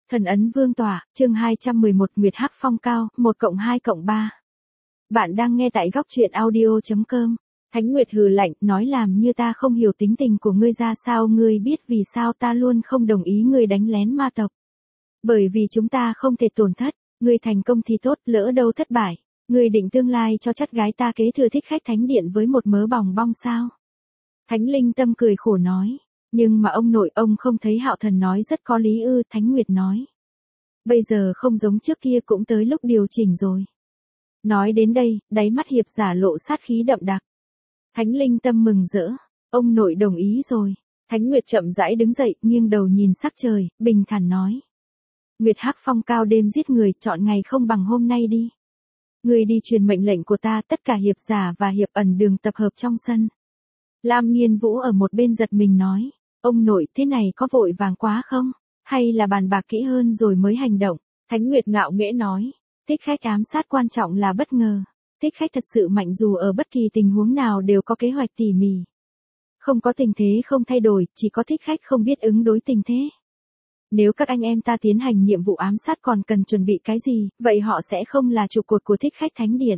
Thần ấn vương tỏa, chương 211 Nguyệt Hắc Phong Cao, 1+2+3. Bạn đang nghe tại góc truyện audio.com. Thánh Nguyệt hừ lạnh, nói làm như ta không hiểu tính tình của ngươi ra sao, ngươi biết vì sao ta luôn không đồng ý ngươi đánh lén ma tộc. Bởi vì chúng ta không thể tổn thất, ngươi thành công thì tốt, lỡ đâu thất bại. Ngươi định tương lai cho chắt gái ta kế thừa thích khách thánh điện với một mớ bòng bong sao? Thánh Linh Tâm cười khổ nói. Nhưng mà ông nội, ông không thấy Hạo Thần nói rất có lý ư? Thánh Nguyệt nói. Bây giờ không giống trước kia, cũng tới lúc điều chỉnh rồi. Nói đến đây, đáy mắt hiệp giả lộ sát khí đậm đặc. Thánh Linh Tâm mừng rỡ. Ông nội đồng ý rồi. Thánh Nguyệt chậm rãi đứng dậy, nghiêng đầu nhìn sắc trời, bình thản nói. Nguyệt Hắc Phong Cao đêm giết người, chọn ngày không bằng hôm nay đi. Người đi truyền mệnh lệnh của ta, tất cả hiệp giả và hiệp ẩn đường tập hợp trong sân. Lam Nghiên Vũ ở một bên giật mình nói. Ông nội, thế này có vội vàng quá không? Hay là bàn bạc kỹ hơn rồi mới hành động? Thánh Nguyệt ngạo nghễ nói. Thích khách ám sát quan trọng là bất ngờ. Thích khách thật sự mạnh, dù ở bất kỳ tình huống nào đều có kế hoạch tỉ mỉ. Không có tình thế không thay đổi, chỉ có thích khách không biết ứng đối tình thế. Nếu các anh em ta tiến hành nhiệm vụ ám sát còn cần chuẩn bị cái gì, vậy họ sẽ không là trụ cột của thích khách thánh điện.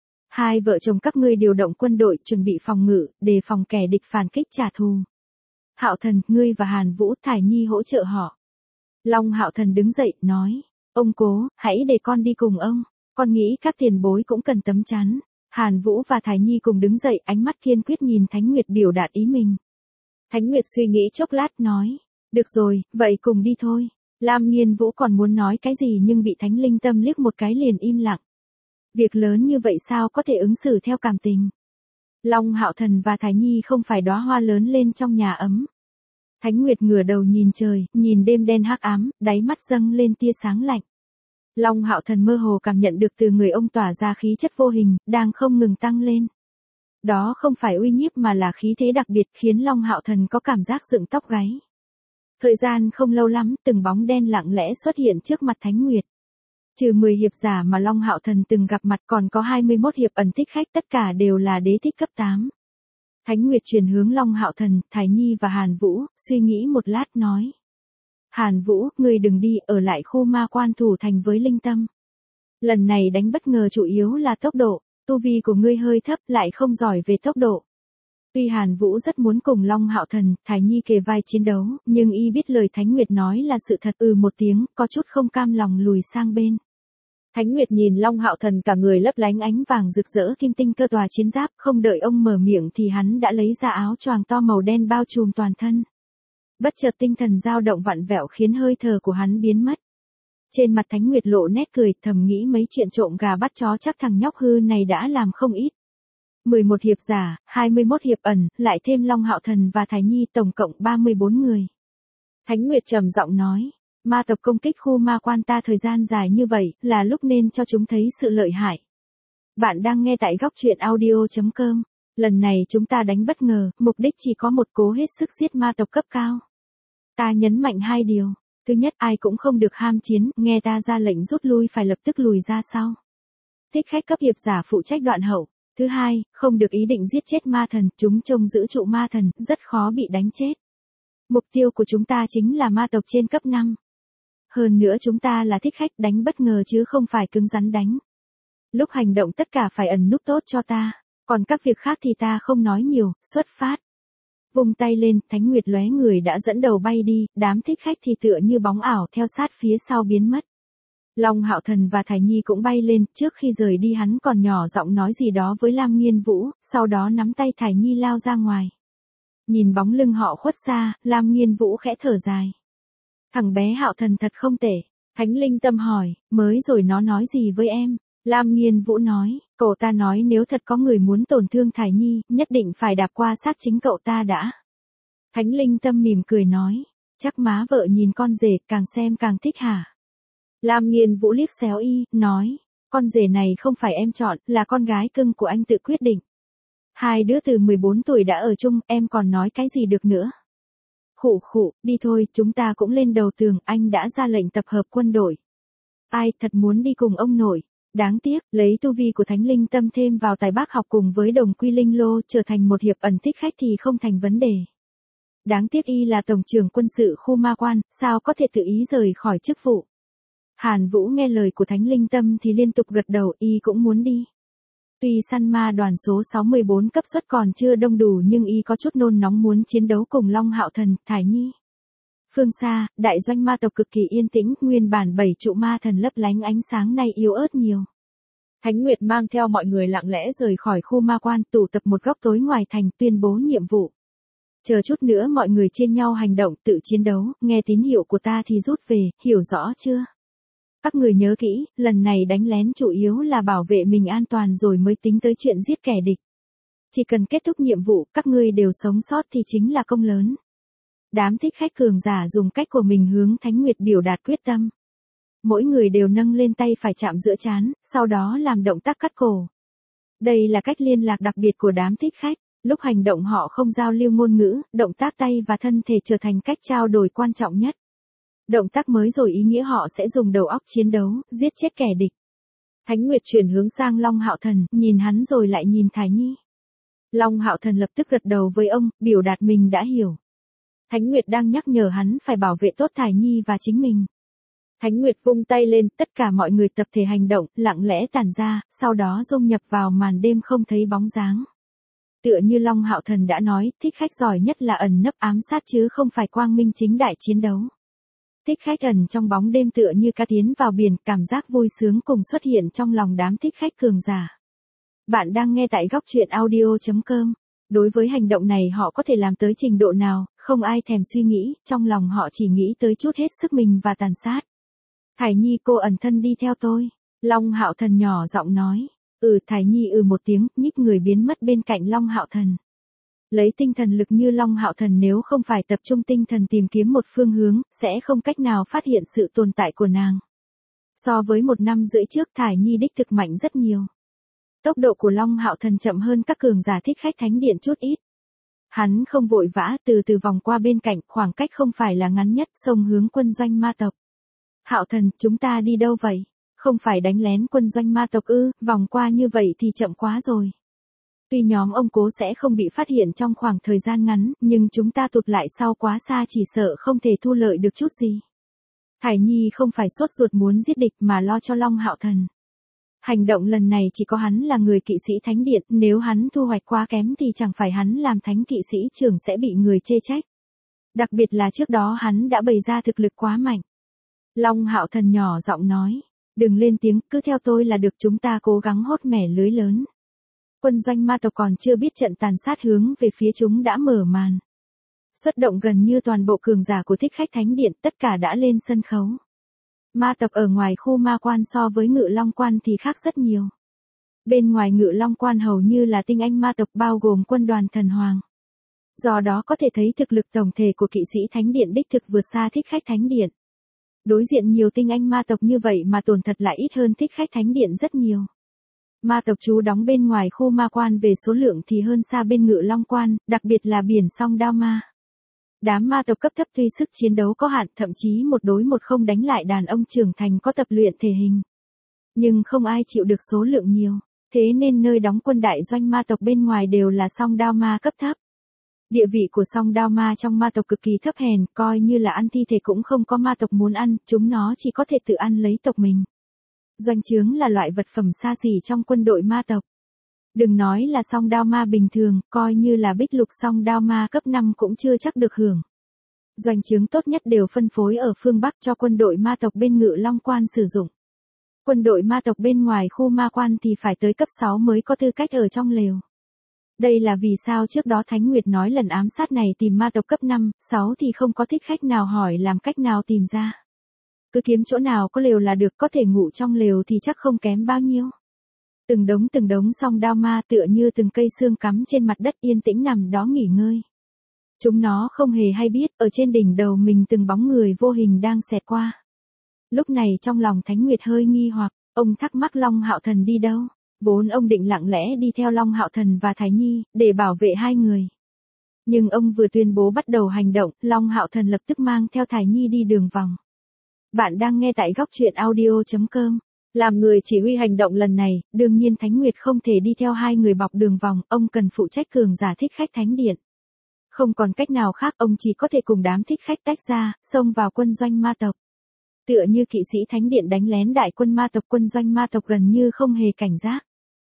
Hai vợ chồng các ngươi điều động quân đội chuẩn bị phòng ngự, đề phòng kẻ địch phản kích trả thù. Hạo Thần, ngươi và Hàn Vũ, Thải Nhi hỗ trợ họ. Long Hạo Thần đứng dậy, nói. Ông cố, hãy để con đi cùng ông. Con nghĩ các tiền bối cũng cần tấm chắn. Hàn Vũ và Thải Nhi cùng đứng dậy, ánh mắt kiên quyết nhìn Thánh Nguyệt biểu đạt ý mình. Thánh Nguyệt suy nghĩ chốc lát, nói. Được rồi, vậy cùng đi thôi. Lam Nghiên Vũ còn muốn nói cái gì nhưng bị Thánh Linh Tâm liếc một cái liền im lặng. Việc lớn như vậy sao có thể ứng xử theo cảm tình. Long Hạo Thần và Thải Nhi không phải đóa hoa lớn lên trong nhà ấm. Thánh Nguyệt ngửa đầu nhìn trời, nhìn đêm đen hắc ám, đáy mắt dâng lên tia sáng lạnh. Long Hạo Thần mơ hồ cảm nhận được từ người ông tỏa ra khí chất vô hình, đang không ngừng tăng lên. Đó không phải uy nhiếp mà là khí thế đặc biệt, khiến Long Hạo Thần có cảm giác dựng tóc gáy. Thời gian không lâu lắm, từng bóng đen lặng lẽ xuất hiện trước mặt Thánh Nguyệt. Trừ 10 hiệp giả mà Long Hạo Thần từng gặp mặt, còn có 21 hiệp ẩn thích khách, tất cả đều là đế thích cấp 8. Thánh Nguyệt chuyển hướng Long Hạo Thần, Thải Nhi và Hàn Vũ, suy nghĩ một lát nói. Hàn Vũ, ngươi đừng đi, ở lại khu ma quan thủ thành với Linh Tâm. Lần này đánh bất ngờ chủ yếu là tốc độ, tu vi của ngươi hơi thấp, lại không giỏi về tốc độ. Tuy Hàn Vũ rất muốn cùng Long Hạo Thần, Thải Nhi kề vai chiến đấu, nhưng y biết lời Thánh Nguyệt nói là sự thật, một tiếng, có chút không cam lòng lùi sang bên. Thánh Nguyệt nhìn Long Hạo Thần cả người lấp lánh ánh vàng rực rỡ kim tinh cơ tòa chiến giáp, không đợi ông mở miệng thì hắn đã lấy ra áo choàng to màu đen bao trùm toàn thân. Bất chợt tinh thần dao động vặn vẹo khiến hơi thở của hắn biến mất. Trên mặt Thánh Nguyệt lộ nét cười, thầm nghĩ mấy chuyện trộm gà bắt chó chắc thằng nhóc hư này đã làm không ít. 11 hiệp giả, 21 hiệp ẩn, lại thêm Long Hạo Thần và Thải Nhi, tổng cộng 34 người. Thánh Nguyệt trầm giọng nói. Ma tộc công kích khu ma quan ta thời gian dài như vậy, là lúc nên cho chúng thấy sự lợi hại. Bạn đang nghe tại góc truyện audio.com. Lần này chúng ta đánh bất ngờ, mục đích chỉ có một, cố hết sức giết ma tộc cấp cao. Ta nhấn mạnh 2 điều. Thứ nhất, ai cũng không được ham chiến, nghe ta ra lệnh rút lui phải lập tức lùi ra sau. Thích khách cấp hiệp giả phụ trách đoạn hậu. Thứ hai, không được ý định giết chết ma thần, chúng trông giữ trụ ma thần, rất khó bị đánh chết. Mục tiêu của chúng ta chính là ma tộc trên cấp 5. Hơn nữa chúng ta là thích khách, đánh bất ngờ chứ không phải cứng rắn đánh. Lúc hành động tất cả phải ẩn núp tốt cho ta, còn các việc khác thì ta không nói nhiều, xuất phát. Vung tay lên, Thánh Nguyệt lóe người đã dẫn đầu bay đi, đám thích khách thì tựa như bóng ảo theo sát phía sau biến mất. Long Hạo Thần và Thải Nhi cũng bay lên, trước khi rời đi hắn còn nhỏ giọng nói gì đó với Lam Nghiên Vũ, sau đó nắm tay Thải Nhi lao ra ngoài. Nhìn bóng lưng họ khuất xa, Lam Nghiên Vũ khẽ thở dài. Thằng bé Hạo Thần thật không tệ. Thánh Linh Tâm hỏi, mới rồi nó nói gì với em? Lam Nghiên Vũ nói, cậu ta nói nếu thật có người muốn tổn thương Thải Nhi, nhất định phải đạp qua xác chính cậu ta đã. Thánh Linh Tâm mỉm cười nói, chắc má vợ nhìn con rể càng xem càng thích hả? Lam Nghiên Vũ liếc xéo y, nói, con rể này không phải em chọn, là con gái cưng của anh tự quyết định. Hai đứa từ 14 tuổi đã ở chung, em còn nói cái gì được nữa? Khụ khụ, đi thôi, chúng ta cũng lên đầu tường, anh đã ra lệnh tập hợp quân đội. Ai thật muốn đi cùng ông nội. Đáng tiếc, lấy tu vi của Thánh Linh Tâm thêm vào tài bác học cùng với đồng quy linh lô trở thành một hiệp ẩn thích khách thì không thành vấn đề. Đáng tiếc y là tổng trưởng quân sự khu ma quan, sao có thể tự ý rời khỏi chức vụ. Hàn Vũ nghe lời của Thánh Linh Tâm thì liên tục gật đầu, y cũng muốn đi. Tuy săn ma đoàn số 614 cấp suất còn chưa đông đủ nhưng y có chút nôn nóng muốn chiến đấu cùng Long Hạo Thần, Thải Nhi. Phương xa, đại doanh ma tộc cực kỳ yên tĩnh, nguyên bản 7 trụ ma thần lấp lánh ánh sáng nay yếu ớt nhiều. Thánh Nguyệt mang theo mọi người lặng lẽ rời khỏi khu ma quan, tụ tập một góc tối ngoài thành, tuyên bố nhiệm vụ. Chờ chút nữa mọi người chia nhau hành động, tự chiến đấu, nghe tín hiệu của ta thì rút về, hiểu rõ chưa? Các người nhớ kỹ, lần này đánh lén chủ yếu là bảo vệ mình an toàn rồi mới tính tới chuyện giết kẻ địch. Chỉ cần kết thúc nhiệm vụ, các ngươi đều sống sót thì chính là công lớn. Đám thích khách cường giả dùng cách của mình hướng Thánh Nguyệt biểu đạt quyết tâm. Mỗi người đều nâng lên tay phải chạm giữa trán, sau đó làm động tác cắt cổ. Đây là cách liên lạc đặc biệt của đám thích khách. Lúc hành động họ không giao lưu ngôn ngữ, động tác tay và thân thể trở thành cách trao đổi quan trọng nhất. Động tác mới rồi ý nghĩa họ sẽ dùng đầu óc chiến đấu, giết chết kẻ địch. Thánh Nguyệt chuyển hướng sang Long Hạo Thần, nhìn hắn rồi lại nhìn Thải Nhi. Long Hạo Thần lập tức gật đầu với ông, biểu đạt mình đã hiểu. Thánh Nguyệt đang nhắc nhở hắn phải bảo vệ tốt Thải Nhi và chính mình. Thánh Nguyệt vung tay lên, tất cả mọi người tập thể hành động, lặng lẽ tản ra, sau đó dung nhập vào màn đêm không thấy bóng dáng. Tựa như Long Hạo Thần đã nói, thích khách giỏi nhất là ẩn nấp ám sát chứ không phải quang minh chính đại chiến đấu. Thích khách ẩn trong bóng đêm tựa như cá tiến vào biển, cảm giác vui sướng cùng xuất hiện trong lòng đám thích khách cường giả. Bạn đang nghe tại góc truyện audio.com. Đối với hành động này họ có thể làm tới trình độ nào, không ai thèm suy nghĩ, trong lòng họ chỉ nghĩ tới chút hết sức mình và tàn sát. Thải Nhi cô ẩn thân đi theo tôi. Long Hạo Thần nhỏ giọng nói. Thải Nhi một tiếng, nhích người biến mất bên cạnh Long Hạo Thần. Lấy tinh thần lực như Long Hạo Thần nếu không phải tập trung tinh thần tìm kiếm một phương hướng, sẽ không cách nào phát hiện sự tồn tại của nàng. So với 1 năm rưỡi trước Thải Nhi đích thực mạnh rất nhiều. Tốc độ của Long Hạo Thần chậm hơn các cường giả thích khách thánh điện chút ít. Hắn không vội vã, từ từ vòng qua bên cạnh, khoảng cách không phải là ngắn nhất, xông hướng quân doanh ma tộc. Hạo Thần, chúng ta đi đâu vậy? Không phải đánh lén quân doanh ma tộc ư? Vòng qua như vậy thì chậm quá rồi. Tuy nhóm ông Cố sẽ không bị phát hiện trong khoảng thời gian ngắn, nhưng chúng ta tụt lại sau quá xa chỉ sợ không thể thu lợi được chút gì. Thải Nhi không phải sốt ruột muốn giết địch mà lo cho Long Hạo Thần. Hành động lần này chỉ có hắn là người kỵ sĩ thánh điện, nếu hắn thu hoạch quá kém thì chẳng phải hắn làm thánh kỵ sĩ trưởng sẽ bị người chê trách. Đặc biệt là trước đó hắn đã bày ra thực lực quá mạnh. Long Hạo Thần nhỏ giọng nói, đừng lên tiếng, cứ theo tôi là được, chúng ta cố gắng hốt mẻ lưới lớn. Quân doanh ma tộc còn chưa biết trận tàn sát hướng về phía chúng đã mở màn. Xuất động gần như toàn bộ cường giả của thích khách thánh điện, tất cả đã lên sân khấu. Ma tộc ở ngoài khu ma quan so với Ngự Long quan thì khác rất nhiều. Bên ngoài Ngự Long quan hầu như là tinh anh ma tộc bao gồm quân đoàn thần hoàng. Do đó có thể thấy thực lực tổng thể của kỵ sĩ thánh điện đích thực vượt xa thích khách thánh điện. Đối diện nhiều tinh anh ma tộc như vậy mà tổn thật lại ít hơn thích khách thánh điện rất nhiều. Ma tộc trú đóng bên ngoài khu ma quan về số lượng thì hơn xa bên Ngự Long quan, đặc biệt là biển song đao ma. Đám ma tộc cấp thấp tuy sức chiến đấu có hạn, thậm chí 1 đối 1 không đánh lại đàn ông trưởng thành có tập luyện thể hình. Nhưng không ai chịu được số lượng nhiều, thế nên nơi đóng quân đại doanh ma tộc bên ngoài đều là song đao ma cấp thấp. Địa vị của song đao ma trong ma tộc cực kỳ thấp hèn, coi như là ăn thi thể cũng không có ma tộc muốn ăn, chúng nó chỉ có thể tự ăn lấy tộc mình. Doanh trướng là loại vật phẩm xa xỉ trong quân đội ma tộc. Đừng nói là song đao ma bình thường, coi như là bích lục song đao ma cấp 5 cũng chưa chắc được hưởng. Doanh trướng tốt nhất đều phân phối ở phương Bắc cho quân đội ma tộc bên Ngự Long quan sử dụng. Quân đội ma tộc bên ngoài khu ma quan thì phải tới cấp 6 mới có tư cách ở trong lều. Đây là vì sao trước đó Thánh Nguyệt nói lần ám sát này tìm ma tộc cấp 5, 6 thì không có thích khách nào hỏi làm cách nào tìm ra. Cứ kiếm chỗ nào có lều là được, có thể ngủ trong lều thì chắc không kém bao nhiêu. Từng đống song đao ma tựa như từng cây xương cắm trên mặt đất yên tĩnh nằm đó nghỉ ngơi. Chúng nó không hề hay biết, ở trên đỉnh đầu mình từng bóng người vô hình đang xẹt qua. Lúc này trong lòng Thánh Nguyệt hơi nghi hoặc, ông thắc mắc Long Hạo Thần đi đâu. Vốn ông định lặng lẽ đi theo Long Hạo Thần và Thải Nhi, để bảo vệ hai người. Nhưng ông vừa tuyên bố bắt đầu hành động, Long Hạo Thần lập tức mang theo Thải Nhi đi đường vòng. Bạn đang nghe tại góc truyện audio.com. Làm người chỉ huy hành động lần này, đương nhiên Thánh Nguyệt không thể đi theo hai người bọc đường vòng, ông cần phụ trách cường giả thích khách thánh điện. Không còn cách nào khác, ông chỉ có thể cùng đám thích khách tách ra, xông vào quân doanh ma tộc. Tựa như kỵ sĩ thánh điện đánh lén đại quân ma tộc, quân doanh ma tộc gần như không hề cảnh giác.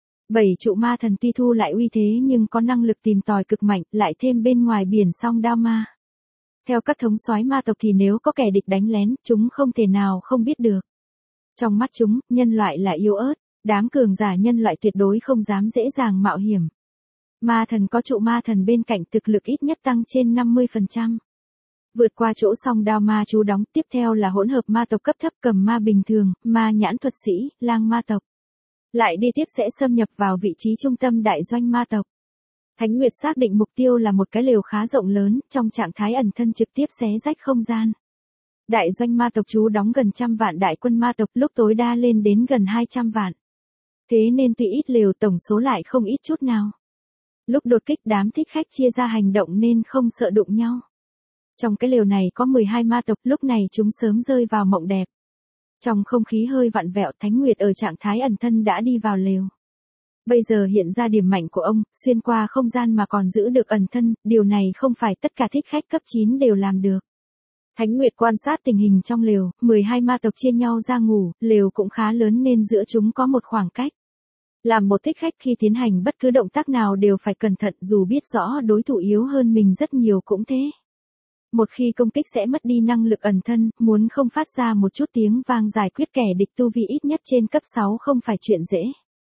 7 trụ ma thần tuy thu lại uy thế nhưng có năng lực tìm tòi cực mạnh, lại thêm bên ngoài biển song đao ma. Theo các thống soái ma tộc thì nếu có kẻ địch đánh lén, chúng không thể nào không biết được. Trong mắt chúng, nhân loại là yếu ớt, đám cường giả nhân loại tuyệt đối không dám dễ dàng mạo hiểm. Ma thần có trụ ma thần bên cạnh, thực lực ít nhất tăng trên 50%. Vượt qua chỗ song đao ma trú đóng, tiếp theo là hỗn hợp ma tộc cấp thấp, cầm ma bình thường, ma nhãn thuật sĩ, lang ma tộc. Lại đi tiếp sẽ xâm nhập vào vị trí trung tâm đại doanh ma tộc. Thánh Nguyệt xác định mục tiêu là một cái lều khá rộng lớn, trong trạng thái ẩn thân trực tiếp xé rách không gian. Đại doanh ma tộc trú đóng gần 100 vạn đại quân ma tộc, lúc tối đa lên đến gần 200 vạn. Thế nên tuy ít lều, tổng số lại không ít chút nào. Lúc đột kích, đám thích khách chia ra hành động nên không sợ đụng nhau. Trong cái lều này có 12 ma tộc, lúc này chúng sớm rơi vào mộng đẹp. Trong không khí hơi vặn vẹo, Thánh Nguyệt ở trạng thái ẩn thân đã đi vào lều. Bây giờ hiện ra điểm mạnh của ông, xuyên qua không gian mà còn giữ được ẩn thân, điều này không phải tất cả thích khách cấp 9 đều làm được. Thánh Nguyệt quan sát tình hình trong lều, 12 ma tộc chia nhau ra ngủ, lều cũng khá lớn nên giữa chúng có một khoảng cách. Làm một thích khách khi tiến hành bất cứ động tác nào đều phải cẩn thận, dù biết rõ đối thủ yếu hơn mình rất nhiều cũng thế. Một khi công kích sẽ mất đi năng lực ẩn thân, muốn không phát ra một chút tiếng vang giải quyết kẻ địch tu vi ít nhất trên cấp 6 không phải chuyện dễ.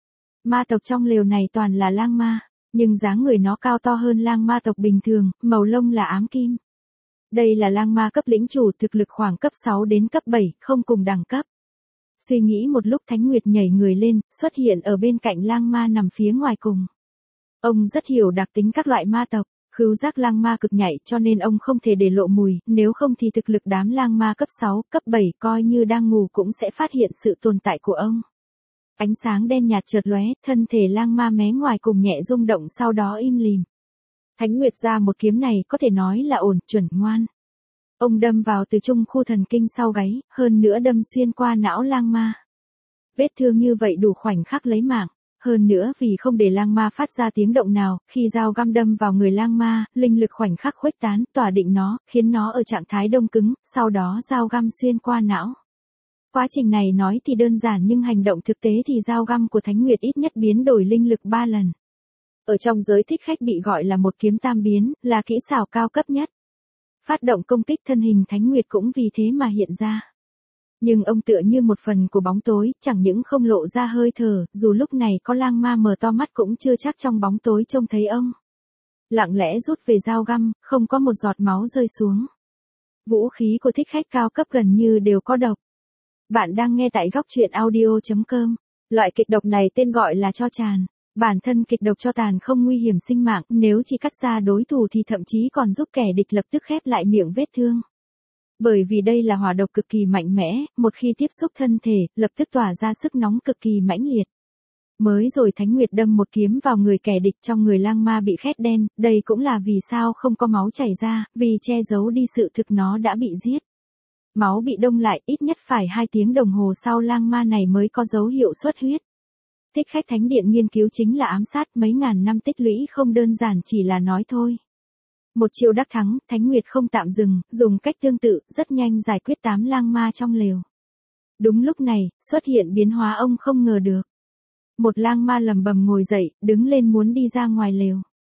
Ma tộc trong lều này toàn là lang ma, nhưng dáng người nó cao to hơn lang ma tộc bình thường, màu lông là ám kim. Đây là lang ma cấp lĩnh chủ, thực lực khoảng cấp 6 đến cấp 7, không cùng đẳng cấp. Suy nghĩ một lúc, Thánh Nguyệt nhảy người lên, xuất hiện ở bên cạnh lang ma nằm phía ngoài cùng. Ông rất hiểu đặc tính các loại ma tộc, khứu giác lang ma cực nhạy cho nên ông không thể để lộ mùi, nếu không thì thực lực đám lang ma cấp 6, cấp 7 coi như đang ngủ cũng sẽ phát hiện sự tồn tại của ông. Ánh sáng đen nhạt chợt lóe, thân thể lang ma mé ngoài cùng nhẹ rung động, sau đó im lìm. Thánh Nguyệt ra một kiếm này có thể nói là ổn, chuẩn, ngoan. Ông đâm vào từ trung khu thần kinh sau gáy, hơn nữa đâm xuyên qua não lang ma. Vết thương như vậy đủ khoảnh khắc lấy mạng. Hơn nữa vì không để lang ma phát ra tiếng động nào, khi dao găm đâm vào người lang ma, linh lực khoảnh khắc khuếch tán, tỏa định nó, khiến nó ở trạng thái đông cứng, sau đó dao găm xuyên qua não. Quá trình này nói thì đơn giản nhưng hành động thực tế thì dao găm của Thánh Nguyệt ít nhất biến đổi linh lực 3 lần. Ở trong giới thích khách bị gọi là một kiếm tam biến, là kỹ xảo cao cấp nhất. Phát động công kích, thân hình Thánh Nguyệt cũng vì thế mà hiện ra. Nhưng ông tựa như một phần của bóng tối, chẳng những không lộ ra hơi thở, dù lúc này có lang ma mở to mắt cũng chưa chắc trong bóng tối trông thấy ông. Lặng lẽ rút về dao găm, không có một giọt máu rơi xuống. Vũ khí của thích khách cao cấp gần như đều có độc. Bạn đang nghe tại góc truyện audio.com. Loại kịch độc này tên gọi là tro tràn. Bản thân kịch độc tro tàn không nguy hiểm sinh mạng, nếu chỉ cắt ra đối thủ thì thậm chí còn giúp kẻ địch lập tức khép lại miệng vết thương. Bởi vì đây là hỏa độc cực kỳ mạnh mẽ, một khi tiếp xúc thân thể, lập tức tỏa ra sức nóng cực kỳ mãnh liệt. Mới rồi Thánh Nguyệt đâm một kiếm vào người kẻ địch, trong người lang ma bị khét đen, đây cũng là vì sao không có máu chảy ra, vì che giấu đi sự thực nó đã bị giết. Máu bị đông lại, ít nhất phải 2 tiếng đồng hồ sau lang ma này mới có dấu hiệu xuất huyết. Thích khách Thánh Điện nghiên cứu chính là ám sát, mấy ngàn năm tích lũy không đơn giản chỉ là nói thôi. Một chiêu đắc thắng, Thánh Nguyệt không tạm dừng, dùng cách tương tự, rất nhanh giải quyết 8 lang ma trong lều. Đúng lúc này, xuất hiện biến hóa ông không ngờ được. Một lang ma lầm bầm ngồi dậy, đứng lên muốn đi ra ngoài lều.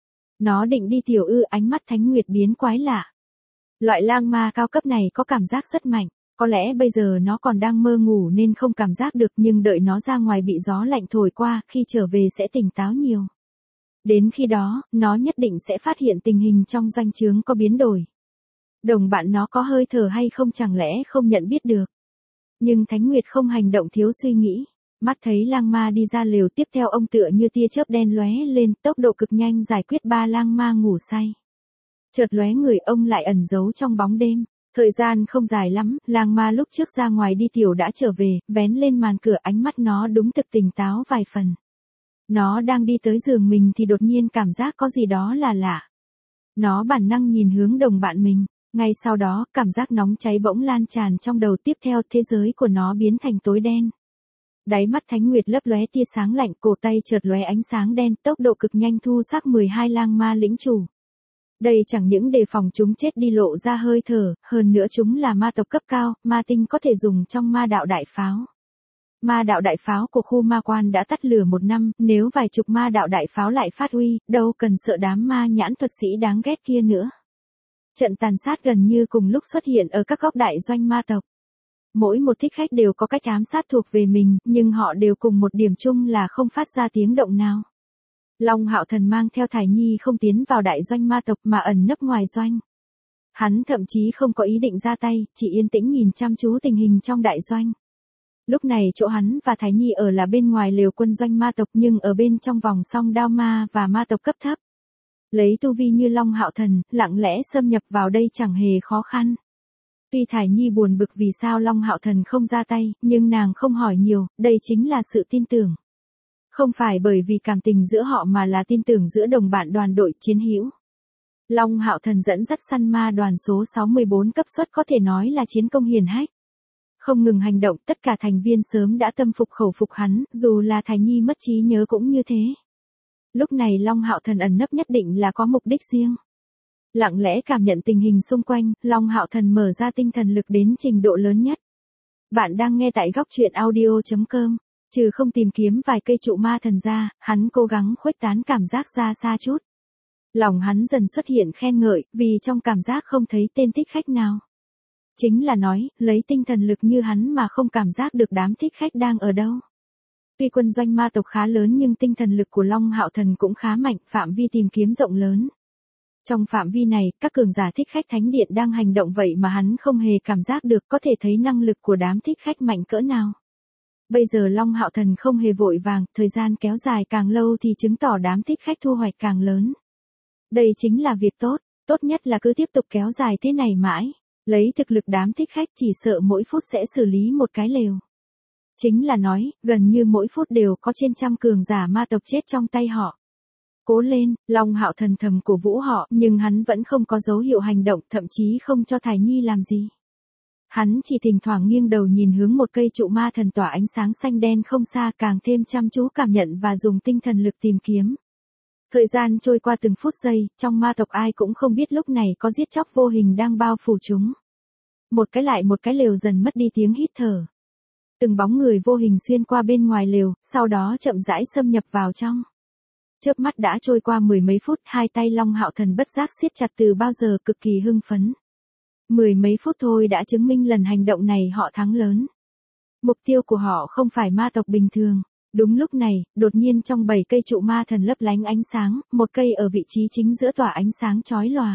Nó định đi tiểu ư, ánh mắt Thánh Nguyệt biến quái lạ. Loại lang ma cao cấp này có cảm giác rất mạnh, có lẽ bây giờ nó còn đang mơ ngủ nên không cảm giác được, nhưng đợi nó ra ngoài bị gió lạnh thổi qua, khi trở về sẽ tỉnh táo nhiều. Đến khi đó, nó nhất định sẽ phát hiện tình hình trong doanh trướng có biến đổi. Đồng bạn nó có hơi thở hay không chẳng lẽ không nhận biết được. Nhưng Thánh Nguyệt không hành động thiếu suy nghĩ. Mắt thấy lang ma đi ra lều, tiếp theo ông tựa như tia chớp đen lóe lên, tốc độ cực nhanh giải quyết 3 lang ma ngủ say. Chợt lóe người, ông lại ẩn giấu trong bóng đêm. Thời gian không dài lắm, lang ma lúc trước ra ngoài đi tiểu đã trở về, vén lên màn cửa, ánh mắt nó đúng thực tỉnh táo vài phần. Nó đang đi tới giường mình thì đột nhiên cảm giác có gì đó là lạ. Nó bản năng nhìn hướng đồng bạn mình, ngay sau đó, cảm giác nóng cháy bỗng lan tràn trong đầu, tiếp theo thế giới của nó biến thành tối đen. Đáy mắt Thánh Nguyệt lấp lóe tia sáng lạnh, cổ tay chợt lóe ánh sáng đen, tốc độ cực nhanh thu xác 12 lang ma lĩnh chủ. Đây chẳng những đề phòng chúng chết đi lộ ra hơi thở, hơn nữa chúng là ma tộc cấp cao, ma tinh có thể dùng trong ma đạo đại pháo. Ma đạo đại pháo của khu ma quan đã tắt lửa 1 năm, nếu vài chục ma đạo đại pháo lại phát uy, đâu cần sợ đám ma nhãn thuật sĩ đáng ghét kia nữa. Trận tàn sát gần như cùng lúc xuất hiện ở các góc đại doanh ma tộc. Mỗi một thích khách đều có cách ám sát thuộc về mình, nhưng họ đều cùng một điểm chung là không phát ra tiếng động nào. Long Hạo Thần mang theo Thải Nhi không tiến vào đại doanh ma tộc mà ẩn nấp ngoài doanh. Hắn thậm chí không có ý định ra tay, chỉ yên tĩnh nhìn chăm chú tình hình trong đại doanh. Lúc này chỗ hắn và Thái Nhi ở là bên ngoài lều quân doanh ma tộc nhưng ở bên trong vòng song đao ma và ma tộc cấp thấp. Lấy tu vi như Long Hạo Thần, lặng lẽ xâm nhập vào đây chẳng hề khó khăn. Tuy Thải Nhi buồn bực vì sao Long Hạo Thần không ra tay, nhưng nàng không hỏi nhiều, đây chính là sự tin tưởng. Không phải bởi vì cảm tình giữa họ mà là tin tưởng giữa đồng bạn đoàn đội chiến hữu. Long Hạo Thần dẫn dắt săn ma đoàn số 614 cấp suất có thể nói là chiến công hiển hách. Không ngừng hành động, tất cả thành viên sớm đã tâm phục khẩu phục hắn, dù là Thái Nhi mất trí nhớ cũng như thế. Lúc này Long Hạo Thần ẩn nấp nhất định là có mục đích riêng. Lặng lẽ cảm nhận tình hình xung quanh, Long Hạo Thần mở ra tinh thần lực đến trình độ lớn nhất. Bạn đang nghe tại góc truyện audio.com. Trừ không tìm kiếm vài cây trụ ma thần ra, hắn cố gắng khuếch tán cảm giác ra xa chút. Lòng hắn dần xuất hiện khen ngợi, vì trong cảm giác không thấy tên thích khách nào. Chính là nói, lấy tinh thần lực như hắn mà không cảm giác được đám thích khách đang ở đâu. Tuy quân doanh ma tộc khá lớn nhưng tinh thần lực của Long Hạo Thần cũng khá mạnh, phạm vi tìm kiếm rộng lớn. Trong phạm vi này, các cường giả thích khách thánh điện đang hành động vậy mà hắn không hề cảm giác được, có thể thấy năng lực của đám thích khách mạnh cỡ nào. Bây giờ Long Hạo Thần không hề vội vàng, thời gian kéo dài càng lâu thì chứng tỏ đám thích khách thu hoạch càng lớn. Đây chính là việc tốt, tốt nhất là cứ tiếp tục kéo dài thế này mãi. Lấy thực lực đám thích khách chỉ sợ mỗi phút sẽ xử lý một cái lều. Chính là nói, gần như mỗi phút đều có trên trăm cường giả ma tộc chết trong tay họ. Cố lên, Long Hạo Thần thầm cổ vũ họ, nhưng hắn vẫn không có dấu hiệu hành động, thậm chí không cho Thải Nhi làm gì. Hắn chỉ thỉnh thoảng nghiêng đầu nhìn hướng một cây trụ ma thần tỏa ánh sáng xanh đen không xa, càng thêm chăm chú cảm nhận và dùng tinh thần lực tìm kiếm. Thời gian trôi qua từng phút giây, trong ma tộc ai cũng không biết lúc này có giết chóc vô hình đang bao phủ chúng. Một cái lại một cái lều dần mất đi tiếng hít thở. Từng bóng người vô hình xuyên qua bên ngoài lều, sau đó chậm rãi xâm nhập vào trong. Chớp mắt đã trôi qua 10 mấy phút, hai tay Long Hạo Thần bất giác siết chặt từ bao giờ, cực kỳ hưng phấn. 10 mấy phút thôi đã chứng minh lần hành động này họ thắng lớn. Mục tiêu của họ không phải ma tộc bình thường. Đúng lúc này, đột nhiên trong 7 cây trụ ma thần lấp lánh ánh sáng, một cây ở vị trí chính giữa tỏa ánh sáng chói lòa.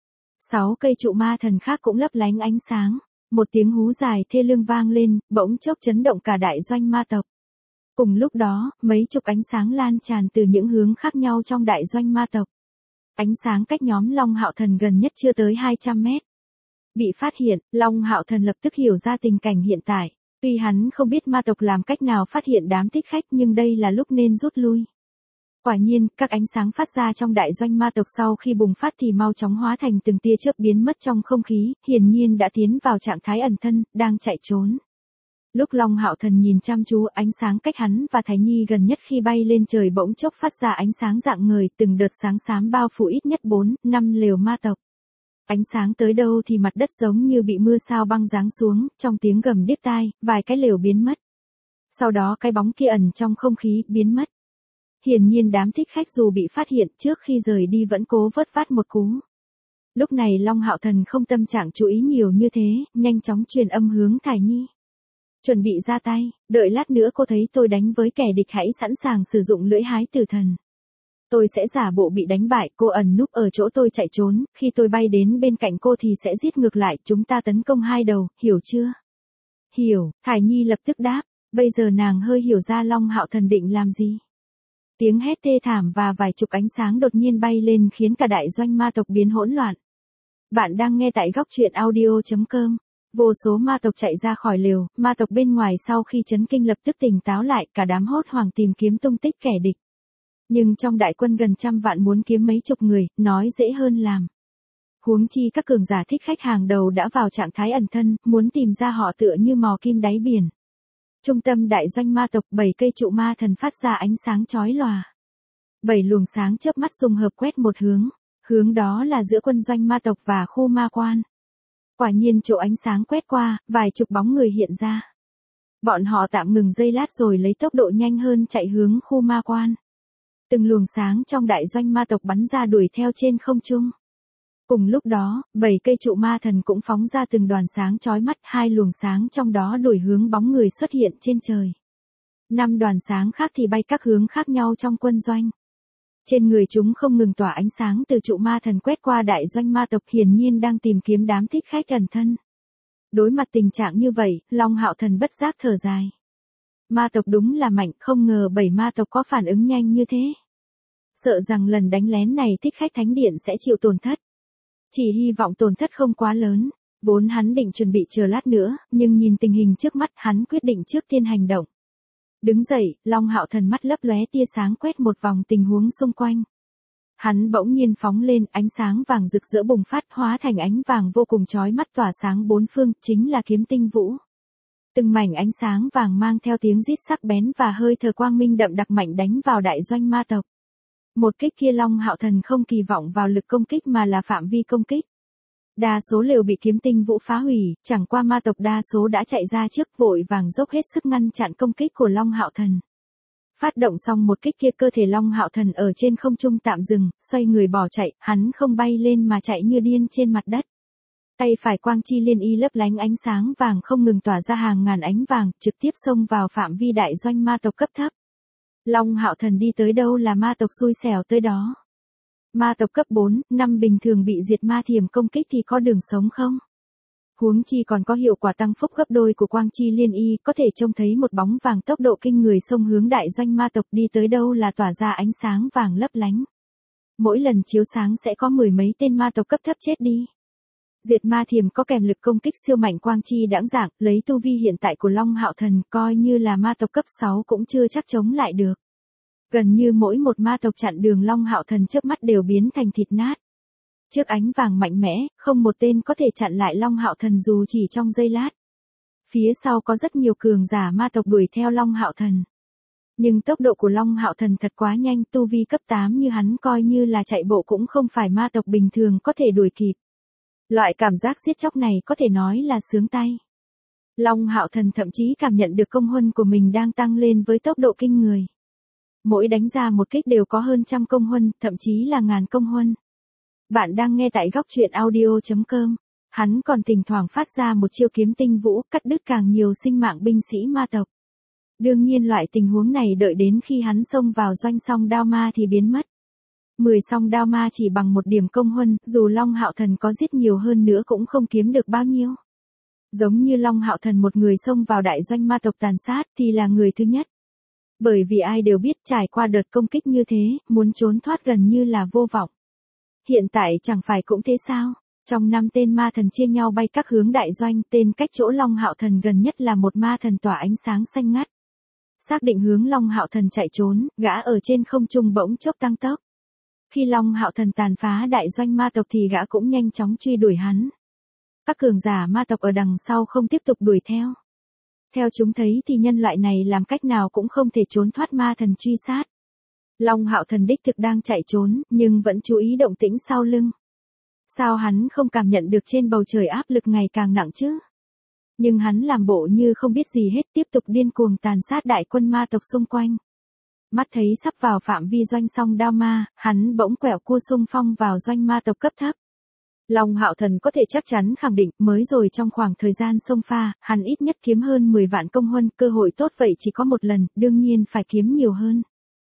6 cây trụ ma thần khác cũng lấp lánh ánh sáng. Một tiếng hú dài thê lương vang lên, bỗng chốc chấn động cả đại doanh ma tộc. Cùng lúc đó, mấy chục ánh sáng lan tràn từ những hướng khác nhau trong đại doanh ma tộc. Ánh sáng cách nhóm Long Hạo Thần gần nhất chưa tới 200 mét. Bị phát hiện, Long Hạo Thần lập tức hiểu ra tình cảnh hiện tại. Tuy hắn không biết ma tộc làm cách nào phát hiện đám thích khách nhưng đây là lúc nên rút lui. Quả nhiên, các ánh sáng phát ra trong đại doanh ma tộc sau khi bùng phát thì mau chóng hóa thành từng tia chớp biến mất trong không khí, hiển nhiên đã tiến vào trạng thái ẩn thân, đang chạy trốn. Lúc Long Hạo Thần nhìn chăm chú, ánh sáng cách hắn và Thái Nhi gần nhất khi bay lên trời bỗng chốc phát ra ánh sáng rạng ngời, từng đợt sáng xám bao phủ ít nhất 4, 5 lều ma tộc. Ánh sáng tới đâu thì mặt đất giống như bị mưa sao băng giáng xuống, trong tiếng gầm điếc tai, vài cái lều biến mất. Sau đó cái bóng kia ẩn trong không khí, biến mất. Hiển nhiên đám thích khách dù bị phát hiện trước khi rời đi vẫn cố vớt vát một cú. Lúc này Long Hạo Thần không tâm trạng chú ý nhiều như thế, nhanh chóng truyền âm hướng Thải Nhi. Chuẩn bị ra tay, đợi lát nữa cô thấy tôi đánh với kẻ địch hãy sẵn sàng sử dụng lưỡi hái tử thần. Tôi sẽ giả bộ bị đánh bại, cô ẩn núp ở chỗ tôi chạy trốn, khi tôi bay đến bên cạnh cô thì sẽ giết ngược lại, chúng ta tấn công hai đầu, hiểu chưa? Hiểu, Thải Nhi lập tức đáp, bây giờ nàng hơi hiểu ra Long Hạo Thần định làm gì. Tiếng hét thê thảm và vài chục ánh sáng đột nhiên bay lên khiến cả đại doanh ma tộc biến hỗn loạn. Bạn đang nghe tại góc truyện audio.com. Vô số ma tộc chạy ra khỏi lều, ma tộc bên ngoài sau khi chấn kinh lập tức tỉnh táo lại, cả đám hốt hoảng tìm kiếm tung tích kẻ địch. Nhưng trong đại quân gần trăm vạn muốn kiếm mấy chục người, nói dễ hơn làm. Huống chi các cường giả thích khách hàng đầu đã vào trạng thái ẩn thân, muốn tìm ra họ tựa như mò kim đáy biển. Trung tâm đại doanh ma tộc, 7 cây trụ ma thần phát ra ánh sáng chói lòa. 7 luồng sáng chớp mắt dung hợp quét một hướng. Hướng đó là giữa quân doanh ma tộc và khu ma quan. Quả nhiên chỗ ánh sáng quét qua, vài chục bóng người hiện ra. Bọn họ tạm ngừng giây lát rồi lấy tốc độ nhanh hơn chạy hướng khu ma quan. Từng luồng sáng trong đại doanh ma tộc bắn ra đuổi theo trên không trung. Cùng lúc đó, 7 cây trụ ma thần cũng phóng ra từng đoàn sáng chói mắt, 2 luồng sáng trong đó đuổi hướng bóng người xuất hiện trên trời. 5 đoàn sáng khác thì bay các hướng khác nhau trong quân doanh. Trên người chúng không ngừng tỏa ánh sáng từ trụ ma thần quét qua đại doanh ma tộc, hiển nhiên đang tìm kiếm đám thích khách ẩn thân. Đối mặt tình trạng như vậy, Long Hạo Thần bất giác thở dài. Ma tộc đúng là mạnh, không ngờ 7 ma tộc có phản ứng nhanh như thế. Sợ rằng lần đánh lén này thích khách thánh điện sẽ chịu tổn thất. Chỉ hy vọng tổn thất không quá lớn. Vốn hắn định chuẩn bị chờ lát nữa, nhưng nhìn tình hình trước mắt hắn quyết định trước tiên hành động. Đứng dậy, Long Hạo Thần mắt lấp lóe tia sáng quét một vòng tình huống xung quanh. Hắn bỗng nhiên phóng lên, ánh sáng vàng rực rỡ bùng phát hóa thành ánh vàng vô cùng chói mắt tỏa sáng bốn phương, chính là kiếm tinh vũ. Từng mảnh ánh sáng vàng mang theo tiếng rít sắc bén và hơi thở quang minh đậm đặc mạnh đánh vào đại doanh ma tộc. Một kích kia Long Hạo Thần không kỳ vọng vào lực công kích mà là phạm vi công kích. Đa số lều bị kiếm tinh vũ phá hủy, chẳng qua ma tộc đa số đã chạy ra trước vội vàng dốc hết sức ngăn chặn công kích của Long Hạo Thần. Phát động xong một kích kia cơ thể Long Hạo Thần ở trên không trung tạm dừng, xoay người bỏ chạy, hắn không bay lên mà chạy như điên trên mặt đất. Tay phải quang chi liên y lấp lánh ánh sáng vàng không ngừng tỏa ra hàng ngàn ánh vàng, trực tiếp xông vào phạm vi đại doanh ma tộc cấp thấp. Long Hạo Thần đi tới đâu là ma tộc xui xẻo tới đó. Ma tộc cấp 4, 5 bình thường bị diệt ma thiểm công kích thì có đường sống không? Huống chi còn có hiệu quả tăng phúc gấp đôi của quang chi liên y, có thể trông thấy một bóng vàng tốc độ kinh người xông hướng đại doanh ma tộc, đi tới đâu là tỏa ra ánh sáng vàng lấp lánh. Mỗi lần chiếu sáng sẽ có mười mấy tên ma tộc cấp thấp chết đi. Diệt ma thiểm có kèm lực công kích siêu mạnh quang chi đãng dạng, lấy tu vi hiện tại của Long Hạo Thần coi như là ma tộc cấp 6 cũng chưa chắc chống lại được. Gần như mỗi một ma tộc chặn đường Long Hạo Thần chớp mắt đều biến thành thịt nát. Trước ánh vàng mạnh mẽ, không một tên có thể chặn lại Long Hạo Thần dù chỉ trong giây lát. Phía sau có rất nhiều cường giả ma tộc đuổi theo Long Hạo Thần. Nhưng tốc độ của Long Hạo Thần thật quá nhanh, tu vi cấp 8 như hắn coi như là chạy bộ cũng không phải ma tộc bình thường có thể đuổi kịp. Loại cảm giác giết chóc này có thể nói là sướng tay. Long Hạo Thần thậm chí cảm nhận được công huân của mình đang tăng lên với tốc độ kinh người. Mỗi đánh ra một kích đều có hơn trăm công huân, thậm chí là ngàn công huân. Bạn đang nghe tại góc truyện audio.com. Hắn còn thỉnh thoảng phát ra một chiêu kiếm tinh vũ, cắt đứt càng nhiều sinh mạng binh sĩ ma tộc. Đương nhiên loại tình huống này đợi đến khi hắn xông vào doanh song đao ma thì biến mất. 10 song đao ma chỉ bằng một điểm công huân, dù Long Hạo Thần có giết nhiều hơn nữa cũng không kiếm được bao nhiêu. Giống như Long Hạo Thần một người xông vào đại doanh ma tộc tàn sát thì là người thứ nhất. Bởi vì ai đều biết trải qua đợt công kích như thế, muốn trốn thoát gần như là vô vọng. Hiện tại chẳng phải cũng thế sao? Trong 5 tên ma thần chia nhau bay các hướng đại doanh, tên cách chỗ Long Hạo Thần gần nhất là một ma thần tỏa ánh sáng xanh ngắt. Xác định hướng Long Hạo Thần chạy trốn, gã ở trên không trung bỗng chốc tăng tốc. Khi Long Hạo Thần tàn phá đại doanh ma tộc thì gã cũng nhanh chóng truy đuổi hắn. Các cường giả ma tộc ở đằng sau không tiếp tục đuổi theo. Theo chúng thấy thì nhân loại này làm cách nào cũng không thể trốn thoát ma thần truy sát. Long Hạo Thần đích thực đang chạy trốn, nhưng vẫn chú ý động tĩnh sau lưng. Sao hắn không cảm nhận được trên bầu trời áp lực ngày càng nặng chứ? Nhưng hắn làm bộ như không biết gì hết, tiếp tục điên cuồng tàn sát đại quân ma tộc xung quanh. Mắt thấy sắp vào phạm vi doanh song đao ma, hắn bỗng quẹo cua xung phong vào doanh ma tộc cấp thấp. Long Hạo Thần có thể chắc chắn khẳng định, mới rồi trong khoảng thời gian xông pha, hắn ít nhất kiếm hơn 10 vạn công huân, cơ hội tốt vậy chỉ có một lần, đương nhiên phải kiếm nhiều hơn.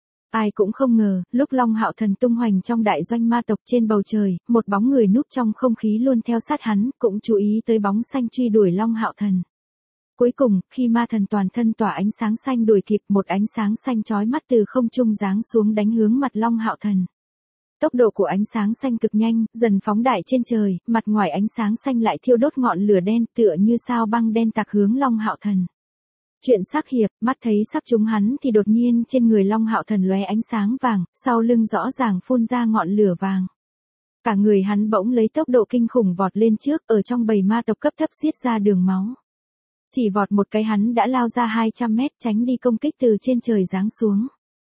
Ai cũng không ngờ, lúc Long Hạo Thần tung hoành trong đại doanh ma tộc trên bầu trời, một bóng người núp trong không khí luôn theo sát hắn, cũng chú ý tới bóng xanh truy đuổi Long Hạo Thần. Cuối cùng, khi ma thần toàn thân tỏa ánh sáng xanh đuổi kịp, một ánh sáng xanh chói mắt từ không trung giáng xuống đánh hướng mặt Long Hạo Thần. Tốc độ của ánh sáng xanh cực nhanh, dần phóng đại trên trời, mặt ngoài ánh sáng xanh lại thiêu đốt ngọn lửa đen tựa như sao băng đen tạc hướng Long Hạo Thần. Chuyện sắc hiệp, mắt thấy sắp trúng hắn thì đột nhiên trên người Long Hạo Thần lóe ánh sáng vàng, sau lưng rõ ràng phun ra ngọn lửa vàng. Cả người hắn bỗng lấy tốc độ kinh khủng vọt lên trước, ở trong bầy ma tộc cấp thấp xiết ra đường máu. Chỉ vọt một cái hắn đã lao ra 200 mét tránh đi công kích từ trên trời giáng xuống.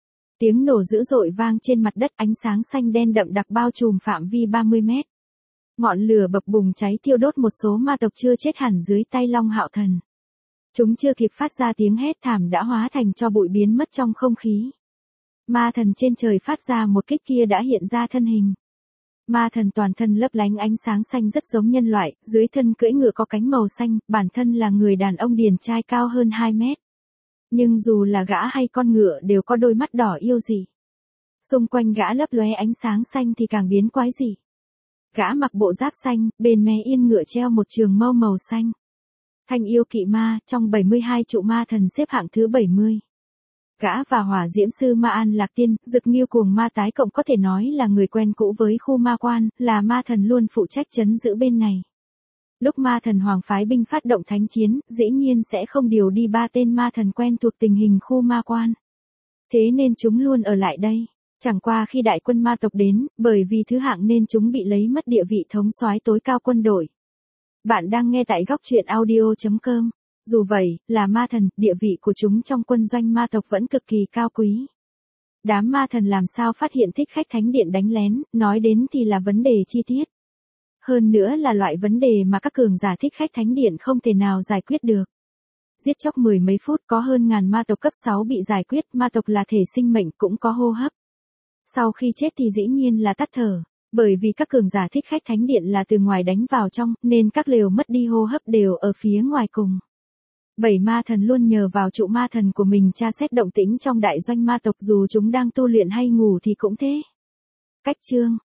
Tiếng nổ dữ dội vang trên mặt đất, ánh sáng xanh đen đậm đặc bao trùm phạm vi 30 mét. Ngọn lửa bập bùng cháy thiêu đốt một số ma tộc chưa chết hẳn dưới tay Long Hạo Thần. Chúng chưa kịp phát ra tiếng hét thảm đã hóa thành tro bụi biến mất trong không khí. Ma thần trên trời phát ra một kích kia đã hiện ra thân hình. Ma thần toàn thân lấp lánh ánh sáng xanh rất giống nhân loại, dưới thân cưỡi ngựa có cánh màu xanh, bản thân là người đàn ông điển trai cao hơn 2 mét. Nhưng dù là gã hay con ngựa đều có đôi mắt đỏ yêu dị. Xung quanh gã lấp lóe ánh sáng xanh thì càng biến quái dị. Gã mặc bộ giáp xanh, bên mé yên ngựa treo một trường mâu màu xanh. Thanh yêu kỵ ma, trong 72 trụ ma thần xếp hạng thứ 70. Gã và hỏa diễm sư Ma An Lạc Tiên, Dực Nghiêu cuồng ma tái cộng có thể nói là người quen cũ với khu ma quan, là ma thần luôn phụ trách trấn giữ bên này. Lúc ma thần hoàng phái binh phát động thánh chiến, dĩ nhiên sẽ không điều đi 3 tên ma thần quen thuộc tình hình khu ma quan. Thế nên chúng luôn ở lại đây. Chẳng qua khi đại quân ma tộc đến, bởi vì thứ hạng nên chúng bị lấy mất địa vị thống soái tối cao quân đội. Bạn đang nghe tại góc truyện audio.com. Dù vậy, là ma thần, địa vị của chúng trong quân doanh ma tộc vẫn cực kỳ cao quý. Đám ma thần làm sao phát hiện thích khách thánh điện đánh lén, nói đến thì là vấn đề chi tiết. Hơn nữa là loại vấn đề mà các cường giả thích khách thánh điện không thể nào giải quyết được. Giết chóc 10 mấy phút có hơn ngàn ma tộc cấp 6 bị giải quyết, ma tộc là thể sinh mệnh cũng có hô hấp. Sau khi chết thì dĩ nhiên là tắt thở. Bởi vì các cường giả thích khách thánh điện là từ ngoài đánh vào trong, nên các lều mất đi hô hấp đều ở phía ngoài cùng. 7 ma thần luôn nhờ vào trụ ma thần của mình tra xét động tĩnh trong đại doanh ma tộc dù chúng đang tu luyện hay ngủ thì cũng thế. Cách chương